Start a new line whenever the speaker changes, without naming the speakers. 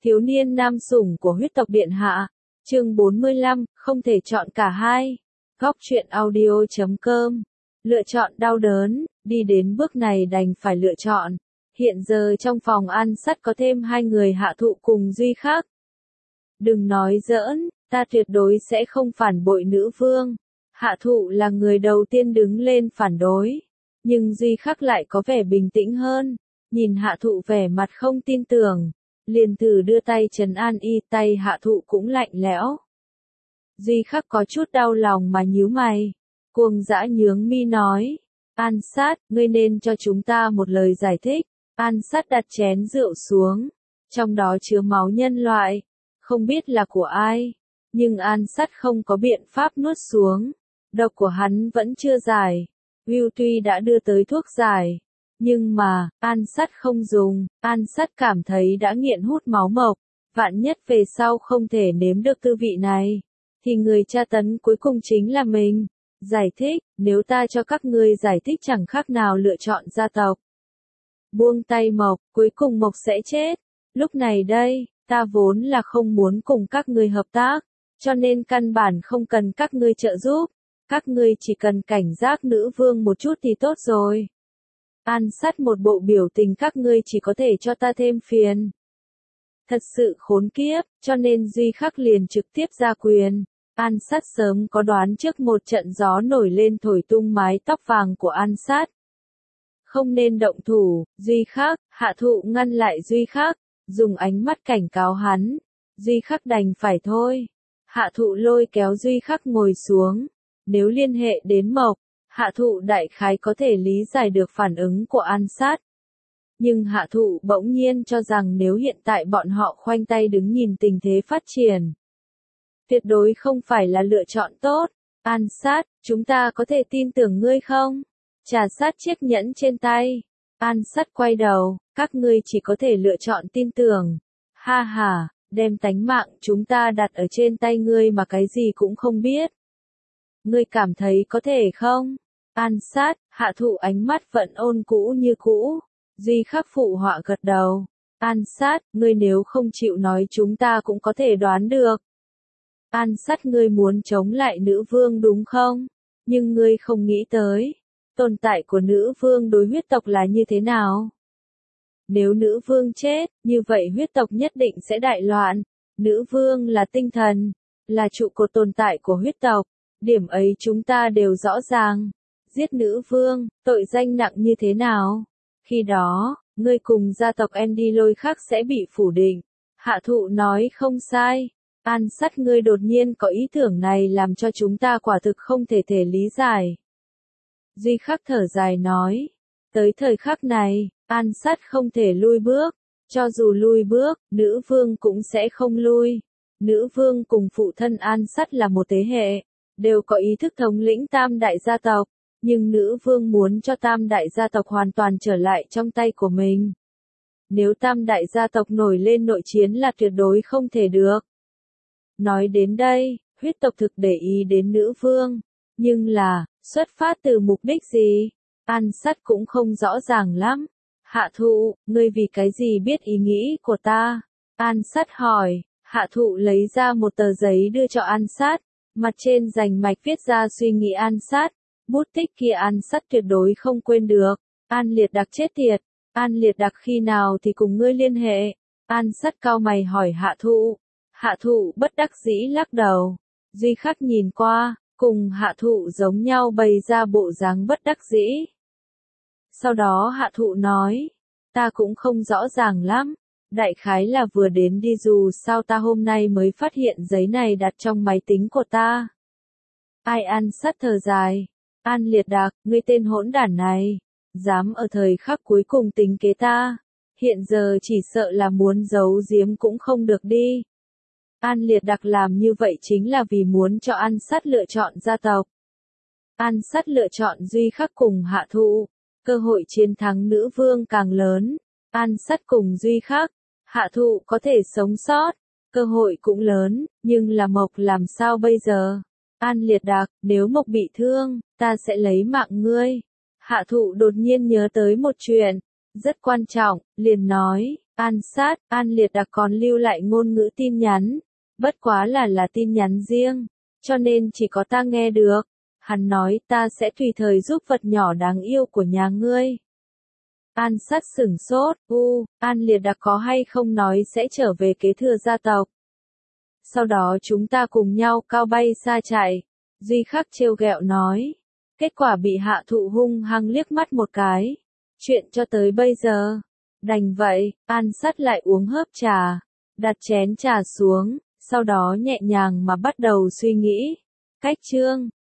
Thiếu niên nam sủng của huyết tộc điện hạ. Chương 45, không thể chọn cả hai. Góc truyện audio.com. Lựa chọn đau đớn, đi đến bước này đành phải lựa chọn. Hiện giờ trong phòng An Sắt có thêm hai người Hạ Thụ cùng Duy Khắc. Đừng nói giỡn, ta tuyệt đối sẽ không phản bội nữ vương. Hạ Thụ là người đầu tiên đứng lên phản đối. Nhưng Duy Khắc lại có vẻ bình tĩnh hơn. Nhìn Hạ Thụ vẻ mặt không tin tưởng. Liền thử đưa tay trấn an tay Hạ Thụ cũng lạnh lẽo. Duy Khắc có chút đau lòng mà nhíu mày. Cuồng dã nhướng mi nói. An Sát, ngươi nên cho chúng ta một lời giải thích. An Sát đặt chén rượu xuống. Trong đó chứa máu nhân loại. Không biết là của ai. Nhưng An Sát không có biện pháp nuốt xuống. Độc của hắn vẫn chưa giải. Will tuy đã đưa tới thuốc giải. Nhưng mà, An Sắt không dùng, An Sắt cảm thấy đã nghiện hút máu mộc, vạn nhất về sau không thể nếm được tư vị này, thì người tra tấn cuối cùng chính là mình. Giải thích, nếu ta cho các ngươi giải thích chẳng khác nào lựa chọn gia tộc. Buông tay Mộc, cuối cùng Mộc sẽ chết. Lúc này đây, ta vốn là không muốn cùng các ngươi hợp tác, cho nên căn bản không cần các ngươi trợ giúp. Các ngươi chỉ cần cảnh giác nữ vương một chút thì tốt rồi. An Sắt một bộ biểu tình các ngươi chỉ có thể cho ta thêm phiền. Thật sự khốn kiếp, cho nên Duy Khắc liền trực tiếp ra quyền. An Sắt sớm có đoán trước một trận gió nổi lên thổi tung mái tóc vàng của An Sắt. Không nên động thủ, Duy Khắc, Hạ Thụ ngăn lại Duy Khắc, dùng ánh mắt cảnh cáo hắn. Duy Khắc đành phải thôi. Hạ Thụ lôi kéo Duy Khắc ngồi xuống. Nếu liên hệ đến Mộc, Hạ Thụ đại khái có thể lý giải được phản ứng của An Sát. Nhưng Hạ Thụ bỗng nhiên cho rằng nếu hiện tại bọn họ khoanh tay đứng nhìn tình thế phát triển, tuyệt đối không phải là lựa chọn tốt. An Sát, chúng ta có thể tin tưởng ngươi không? Trà sát chiếc nhẫn trên tay. An Sát quay đầu, các ngươi chỉ có thể lựa chọn tin tưởng. Ha ha, đem tánh mạng chúng ta đặt ở trên tay ngươi mà cái gì cũng không biết. Ngươi cảm thấy có thể không? An Sát, Hạ Thụ ánh mắt vẫn ôn cũ như cũ. Duy Khắc phụ họa gật đầu. An Sát, ngươi nếu không chịu nói chúng ta cũng có thể đoán được. An Sát, ngươi muốn chống lại nữ vương đúng không? Nhưng ngươi không nghĩ tới. Tồn tại của nữ vương đối huyết tộc là như thế nào? Nếu nữ vương chết, như vậy huyết tộc nhất định sẽ đại loạn. Nữ vương là tinh thần, là trụ cột tồn tại của huyết tộc. Điểm ấy chúng ta đều rõ ràng. Giết nữ vương, tội danh nặng như thế nào? Khi đó, ngươi cùng gia tộc Andy Lôi khác sẽ bị phủ định. Hạ Thụ nói không sai. An Sắt, ngươi đột nhiên có ý tưởng này làm cho chúng ta quả thực không thể lý giải. Duy Khắc thở dài nói. Tới thời khắc này, An Sắt không thể lui bước. Cho dù lui bước, nữ vương cũng sẽ không lui. Nữ vương cùng phụ thân An Sắt là một thế hệ, đều có ý thức thống lĩnh tam đại gia tộc. Nhưng nữ vương muốn cho tam đại gia tộc hoàn toàn trở lại trong tay của mình. Nếu tam đại gia tộc nổi lên nội chiến là tuyệt đối không thể được. Nói đến đây, huyết tộc thực để ý đến nữ vương. Nhưng là, xuất phát từ mục đích gì? An Sắt cũng không rõ ràng lắm. Hạ Thụ, ngươi vì cái gì biết ý nghĩ của ta? An Sắt hỏi. Hạ Thụ lấy ra một tờ giấy đưa cho An Sắt. Mặt trên rành mạch viết ra suy nghĩ An Sắt. Bút tích kia An Sắt tuyệt đối không quên được. An Liệt Đặc chết tiệt. An Liệt Đặc khi nào thì cùng ngươi liên hệ? An Sắt cau mày hỏi Hạ Thụ. Hạ Thụ bất đắc dĩ lắc đầu. Duy Khắc nhìn qua, cùng Hạ Thụ giống nhau bày ra bộ dáng bất đắc dĩ. Sau đó Hạ Thụ nói, ta cũng không rõ ràng lắm. Đại khái là vừa đến đi dù sao ta hôm nay mới phát hiện giấy này đặt trong máy tính của ta. Ai? An Sắt thở dài. An Liệt Đặc, ngươi tên hỗn đản này, dám ở thời khắc cuối cùng tính kế ta. Hiện giờ chỉ sợ là muốn giấu giếm cũng không được đi. An Liệt Đặc làm như vậy chính là vì muốn cho An Sắt lựa chọn gia tộc. An Sắt lựa chọn Duy Khắc cùng Hạ Thụ. Cơ hội chiến thắng nữ vương càng lớn. An Sắt cùng Duy Khắc, Hạ Thụ có thể sống sót. Cơ hội cũng lớn, nhưng là Mộc làm sao bây giờ? An Liệt Đặc, nếu Mộc bị thương, ta sẽ lấy mạng ngươi. Hạ Thụ đột nhiên nhớ tới một chuyện, rất quan trọng, liền nói, An Sát, An Liệt đã còn lưu lại ngôn ngữ tin nhắn, bất quá là tin nhắn riêng, cho nên chỉ có ta nghe được. Hắn nói ta sẽ tùy thời giúp vật nhỏ đáng yêu của nhà ngươi. An Sát sửng sốt, An Liệt đã có hay không nói sẽ trở về kế thừa gia tộc. Sau đó chúng ta cùng nhau cao bay xa chạy. Duy Khắc trêu ghẹo nói. Kết quả bị Hạ Thụ hung hăng liếc mắt một cái. Chuyện cho tới bây giờ. Đành vậy, An Sát lại uống hớp trà. Đặt chén trà xuống, sau đó nhẹ nhàng mà bắt đầu suy nghĩ. Cách chương